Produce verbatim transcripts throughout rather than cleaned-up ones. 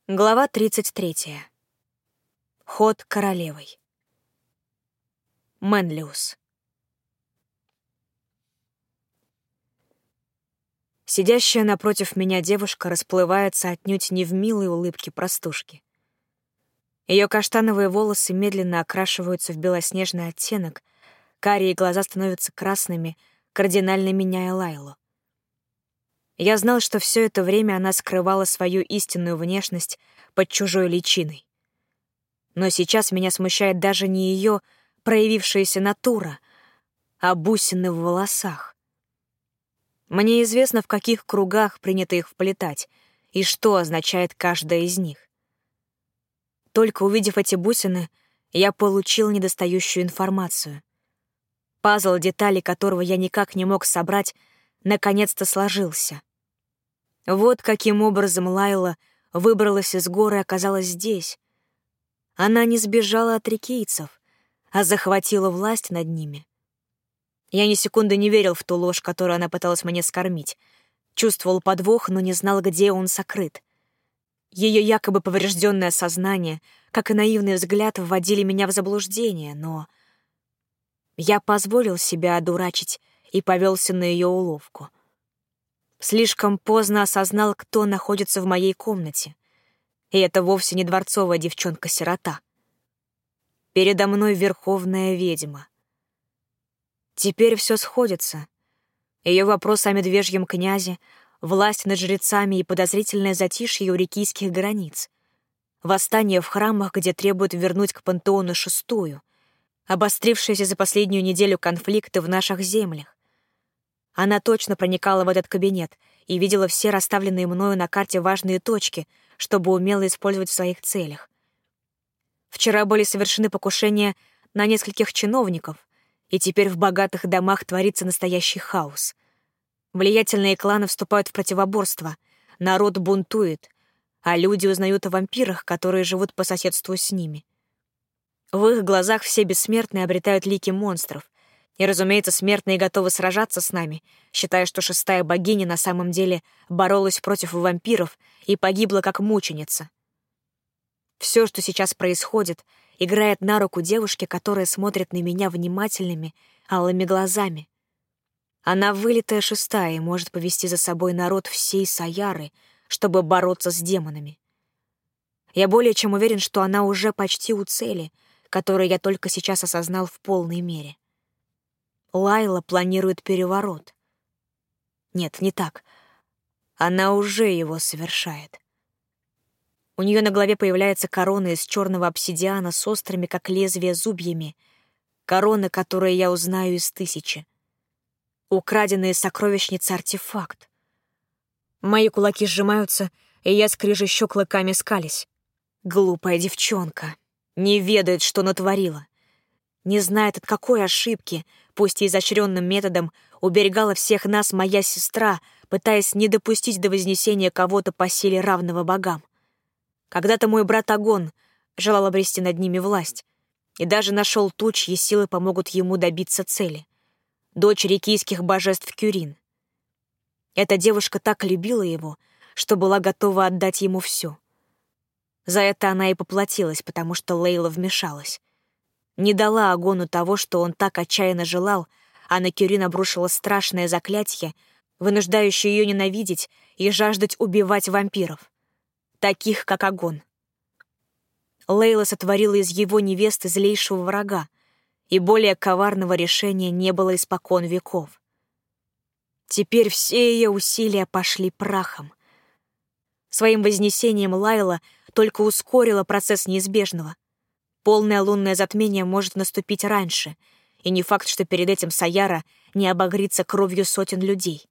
Глава тридцать третья. Ход королевой. Менлиус. Сидящая напротив меня девушка расплывается отнюдь не в милой улыбке простушки. Ее каштановые волосы медленно окрашиваются в белоснежный оттенок, карие глаза становятся красными, кардинально меняя Лайлу. Я знал, что все это время она скрывала свою истинную внешность под чужой личиной. Но сейчас меня смущает даже не ее проявившаяся натура, а бусины в волосах. Мне известно, в каких кругах принято их вплетать и что означает каждая из них. Только увидев эти бусины, я получил недостающую информацию. Пазл, детали которого я никак не мог собрать, наконец-то сложился. Вот каким образом Лайла выбралась из горы и оказалась здесь. Она не сбежала от рикийцев, а захватила власть над ними. Я ни секунды не верил в ту ложь, которую она пыталась мне скормить. Чувствовал подвох, но не знал, где он сокрыт. Ее якобы поврежденное сознание, как и наивный взгляд, вводили меня в заблуждение, но... Я позволил себя одурачить и повелся на ее уловку. Слишком поздно осознал, кто находится в моей комнате. И это вовсе не дворцовая девчонка-сирота. Передо мной верховная ведьма. Теперь все сходится. Ее вопрос о медвежьем князе, власть над жрецами и подозрительное затишье у рикийских границ. Восстание в храмах, где требуют вернуть к пантеону шестую. Обострившиеся за последнюю неделю конфликты в наших землях. Она точно проникала в этот кабинет и видела все расставленные мною на карте важные точки, чтобы умело использовать в своих целях. Вчера были совершены покушения на нескольких чиновников, и теперь в богатых домах творится настоящий хаос. Влиятельные кланы вступают в противоборство, народ бунтует, а люди узнают о вампирах, которые живут по соседству с ними. В их глазах все бессмертные обретают лики монстров, и, разумеется, смертные готовы сражаться с нами, считая, что шестая богиня на самом деле боролась против вампиров и погибла как мученица. Все, что сейчас происходит, играет на руку девушке, которая смотрит на меня внимательными, алыми глазами. Она вылитая шестая и может повести за собой народ всей Саяры, чтобы бороться с демонами. Я более чем уверен, что она уже почти у цели, которую я только сейчас осознал в полной мере. Лайла планирует переворот. Нет, не так. Она уже его совершает. У нее на голове появляется корона из черного обсидиана с острыми, как лезвие, зубьями. Корона, которую я узнаю из тысячи. Украденный из сокровищницы артефакт. Мои кулаки сжимаются, и я скрежещу клыками скались. Глупая девчонка. Не ведает, что натворила. Не знает, от какой ошибки, пусть и изощренным методом, уберегала всех нас моя сестра, пытаясь не допустить до вознесения кого-то по силе равного богам. Когда-то мой брат Агон желал обрести над ними власть и даже нашел ту, чьи силы помогут ему добиться цели. Дочь рикийских божеств Кюрин. Эта девушка так любила его, что была готова отдать ему все. За это она и поплатилась, потому что Лейла вмешалась. Не дала Агону того, что он так отчаянно желал, а на Кюрин обрушила страшное заклятие, вынуждающее ее ненавидеть и жаждать убивать вампиров, таких, как Агон. Лейла сотворила из его невесты злейшего врага, и более коварного решения не было испокон веков. Теперь все ее усилия пошли прахом. Своим вознесением Лайла только ускорила процесс неизбежного. Полное лунное затмение может наступить раньше, и не факт, что перед этим Саяра не обогрится кровью сотен людей.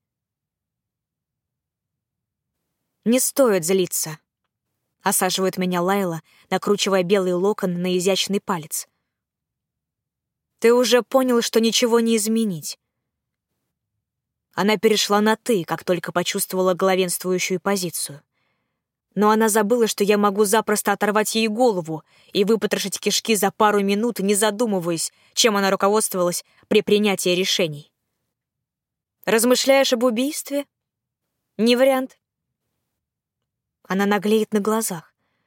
«Не стоит злиться», — осаживает меня Лайла, накручивая белый локон на изящный палец. «Ты уже понял, что ничего не изменить». Она перешла на «ты», как только почувствовала главенствующую позицию. Но она забыла, что я могу запросто оторвать ей голову и выпотрошить кишки за пару минут, не задумываясь, чем она руководствовалась при принятии решений. «Размышляешь об убийстве? Не вариант». Она наглеет на глазах.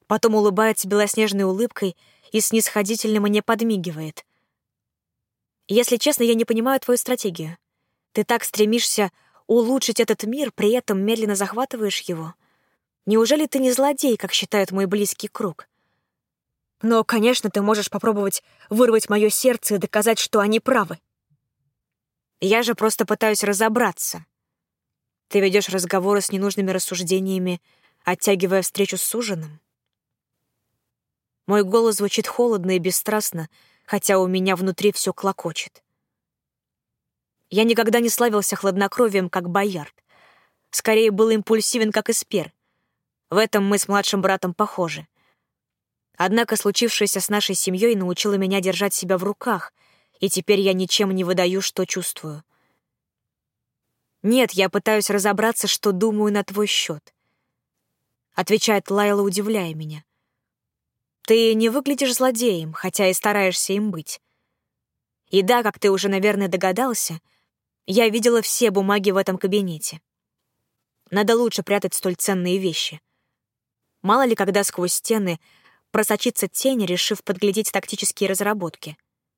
Потом улыбается белоснежной улыбкой и снисходительно мне подмигивает. Если честно, я не понимаю твою стратегию. Ты так стремишься улучшить этот мир, при этом медленно захватываешь его. Неужели ты не злодей, как считает мой близкий круг? Но, конечно, ты можешь попробовать вырвать мое сердце и доказать, что они правы. Я же просто пытаюсь разобраться. Ты ведешь разговоры с ненужными рассуждениями, оттягивая встречу с суженым. Мой голос звучит холодно и бесстрастно, хотя у меня внутри все клокочет. Я никогда не славился хладнокровием, как Боярд. Скорее, был импульсивен, как Эспер. В этом мы с младшим братом похожи. Однако случившееся с нашей семьей научило меня держать себя в руках, и теперь я ничем не выдаю, что чувствую. «Нет, я пытаюсь разобраться, что думаю на твой счет», — отвечает Лайла, удивляя меня. «Ты не выглядишь злодеем, хотя и стараешься им быть. И да, как ты уже, наверное, догадался, я видела все бумаги в этом кабинете. Надо лучше прятать столь ценные вещи. Мало ли, когда сквозь стены просочится тень, решив подглядеть тактические разработки.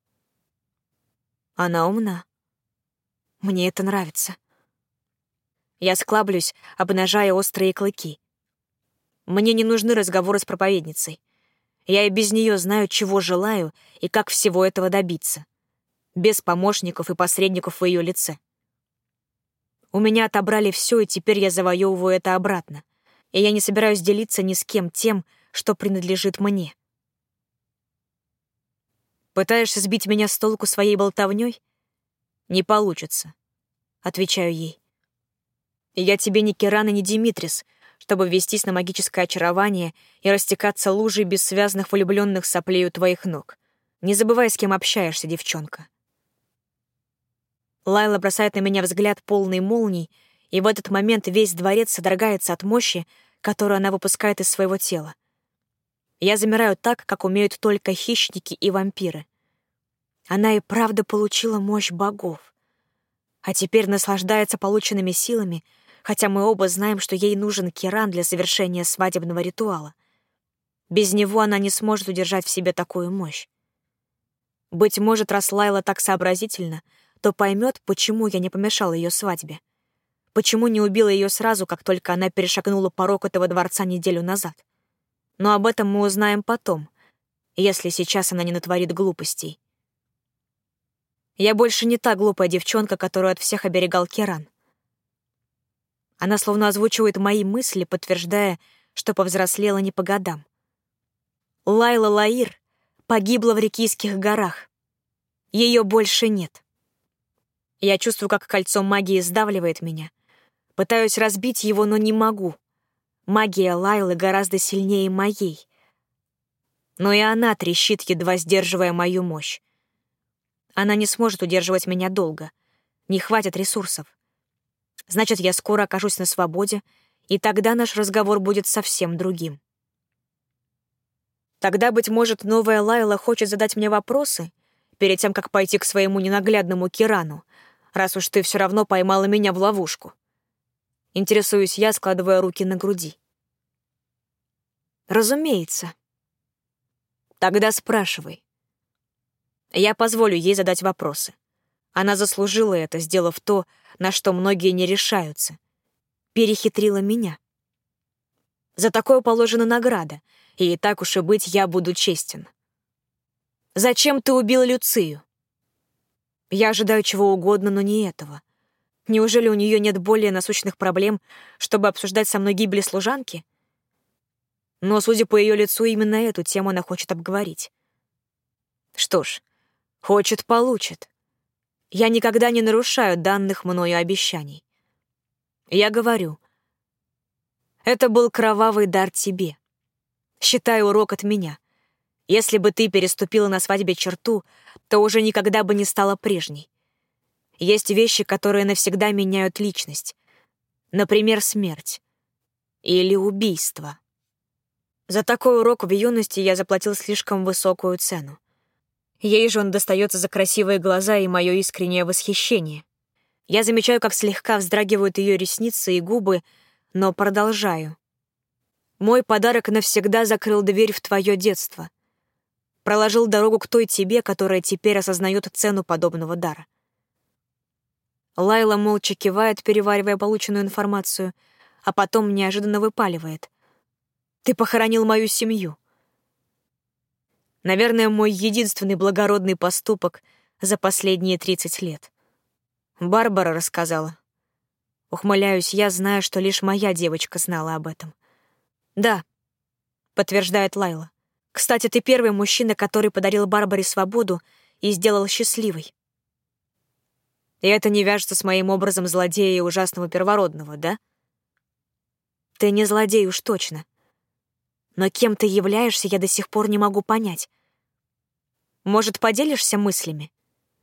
Она умна. Мне это нравится». Я склаблюсь, обнажая острые клыки. Мне не нужны разговоры с проповедницей. Я и без нее знаю, чего желаю и как всего этого добиться. Без помощников и посредников в ее лице. У меня отобрали все, и теперь я завоевываю это обратно. И я не собираюсь делиться ни с кем тем, что принадлежит мне. Пытаешься сбить меня с толку своей болтовней? Не получится, отвечаю ей. Я тебе не Киран и не Димитрис, чтобы вестись на магическое очарование и растекаться лужей бессвязных влюбленных соплей у твоих ног. Не забывай, с кем общаешься, девчонка. Лайла бросает на меня взгляд полный молний, и в этот момент весь дворец содрогается от мощи, которую она выпускает из своего тела. Я замираю так, как умеют только хищники и вампиры. Она и правда получила мощь богов. А теперь наслаждается полученными силами, хотя мы оба знаем, что ей нужен Киран для совершения свадебного ритуала. Без него она не сможет удержать в себе такую мощь. Быть может, раз Лайла так сообразительна, то поймет, почему я не помешала ее свадьбе. Почему не убила ее сразу, как только она перешагнула порог этого дворца неделю назад. Но об этом мы узнаем потом, если сейчас она не натворит глупостей. Я больше не та глупая девчонка, которую от всех оберегал Киран. Она словно озвучивает мои мысли, подтверждая, что повзрослела не по годам. Лайла Лаир погибла в Рикийских горах. Ее больше нет. Я чувствую, как кольцо магии сдавливает меня. Пытаюсь разбить его, но не могу. Магия Лайлы гораздо сильнее моей. Но и она трещит, едва сдерживая мою мощь. Она не сможет удерживать меня долго. Не хватит ресурсов. Значит, я скоро окажусь на свободе, и тогда наш разговор будет совсем другим. Тогда, быть может, новая Лайла хочет задать мне вопросы перед тем, как пойти к своему ненаглядному Кирану, раз уж ты все равно поймала меня в ловушку. Интересуюсь я, складывая руки на груди. Разумеется. Тогда спрашивай. Я позволю ей задать вопросы. Она заслужила это, сделав то, на что многие не решаются. Перехитрила меня. За такое положена награда, и так уж и быть, я буду честен. Зачем ты убил Люцию? Я ожидаю чего угодно, но не этого. Неужели у нее нет более насущных проблем, чтобы обсуждать со мной гибель служанки? Но, судя по ее лицу, именно эту тему она хочет обговорить. Что ж, хочет — получит. Я никогда не нарушаю данных мною обещаний. Я говорю, это был кровавый дар тебе. Считай урок от меня. Если бы ты переступила на свадьбе черту, то уже никогда бы не стала прежней. Есть вещи, которые навсегда меняют личность. Например, смерть. Или убийство. За такой урок в юности я заплатил слишком высокую цену. Ей же он достается за красивые глаза и мое искреннее восхищение. Я замечаю, как слегка вздрагивают ее ресницы и губы, но продолжаю. Мой подарок навсегда закрыл дверь в твое детство. Проложил дорогу к той тебе, которая теперь осознает цену подобного дара. Лайла молча кивает, переваривая полученную информацию, а потом неожиданно выпаливает. «Ты похоронил мою семью». Наверное, мой единственный благородный поступок за последние тридцать лет. Барбара рассказала. Ухмыляюсь я, зная, что лишь моя девочка знала об этом. «Да», — подтверждает Лайла. «Кстати, ты первый мужчина, который подарил Барбаре свободу и сделал счастливой. И это не вяжется с моим образом злодея и ужасного первородного, да? Ты не злодей уж точно. Но кем ты являешься, я до сих пор не могу понять. Может, поделишься мыслями?»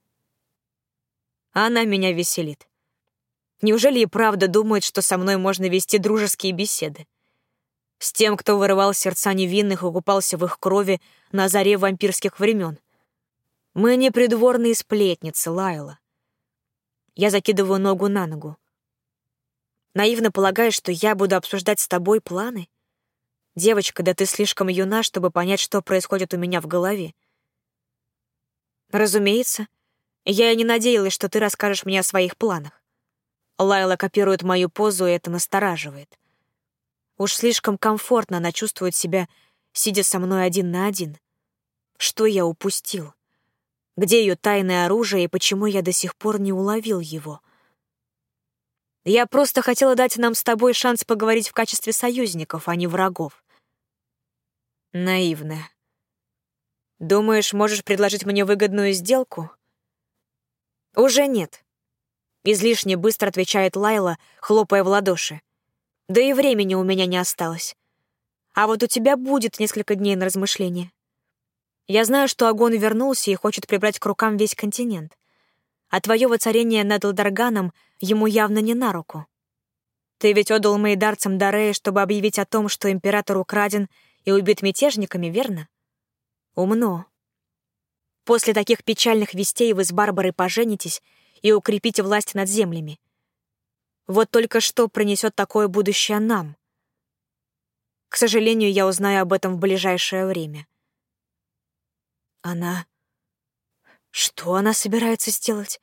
Она меня веселит. Неужели и правда думает, что со мной можно вести дружеские беседы? С тем, кто вырывал сердца невинных и купался в их крови на заре вампирских времен. Мы не придворные сплетницы, Лайла. Я закидываю ногу на ногу. Наивно полагаешь, что я буду обсуждать с тобой планы? Девочка, да ты слишком юна, чтобы понять, что происходит у меня в голове. Разумеется, я и не надеялась, что ты расскажешь мне о своих планах. Лайла копирует мою позу, и это настораживает. Уж слишком комфортно она чувствует себя, сидя со мной один на один. Что я упустил? Где ее тайное оружие, и почему я до сих пор не уловил его? Я просто хотела дать нам с тобой шанс поговорить в качестве союзников, а не врагов. Наивная. Думаешь, можешь предложить мне выгодную сделку? Уже нет. Излишне быстро отвечает Лайла, хлопая в ладоши. Да и времени у меня не осталось. А вот у тебя будет несколько дней на размышление. Я знаю, что Агон вернулся и хочет прибрать к рукам весь континент. А твое воцарение над Элдарганом ему явно не на руку. Ты ведь отдал мейдарцам Дарея, чтобы объявить о том, что император украден и убит мятежниками, верно? Умно. После таких печальных вестей вы с Барбарой поженитесь и укрепите власть над землями. Вот только что принесет такое будущее нам? К сожалению, я узнаю об этом в ближайшее время. Она... Что она собирается сделать?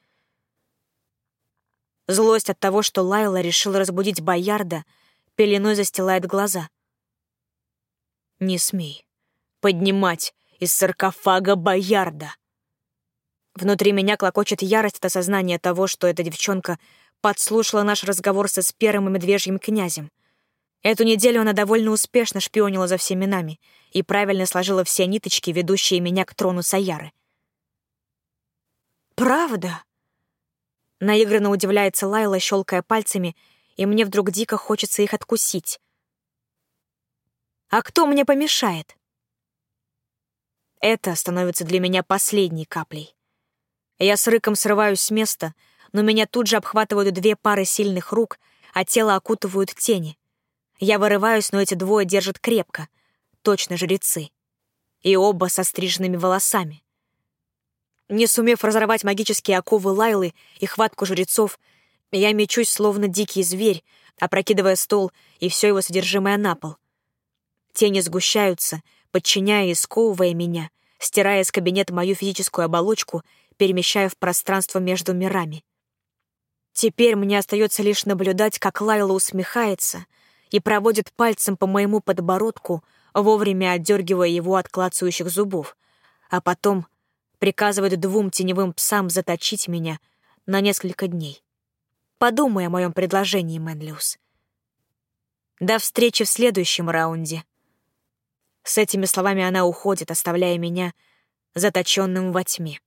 Злость от того, что Лайла решила разбудить Боярда, пеленой застилает глаза. Не смей поднимать из саркофага Боярда. Внутри меня клокочет ярость от осознания того, что эта девчонка подслушала наш разговор со Спером и Медвежьим князем. Эту неделю она довольно успешно шпионила за всеми нами и правильно сложила все ниточки, ведущие меня к трону Саяры. «Правда?» Наигранно удивляется Лайла, щелкая пальцами, и мне вдруг дико хочется их откусить. «А кто мне помешает?» Это становится для меня последней каплей. Я с рыком срываюсь с места, но меня тут же обхватывают две пары сильных рук, а тело окутывают тени. Я вырываюсь, но эти двое держат крепко, точно жрецы. И оба со стриженными волосами. Не сумев разорвать магические оковы Лайлы и хватку жрецов, я мечусь, словно дикий зверь, опрокидывая стол и все его содержимое на пол. Тени сгущаются, подчиняя и сковывая меня, стирая из кабинета мою физическую оболочку, перемещая в пространство между мирами. Теперь мне остается лишь наблюдать, как Лайла усмехается и проводит пальцем по моему подбородку, вовремя отдергивая его от клацающих зубов, а потом приказывает двум теневым псам заточить меня на несколько дней. Подумай о моем предложении, Мэнлиус. До встречи в следующем раунде. С этими словами она уходит, оставляя меня заточенным во тьме.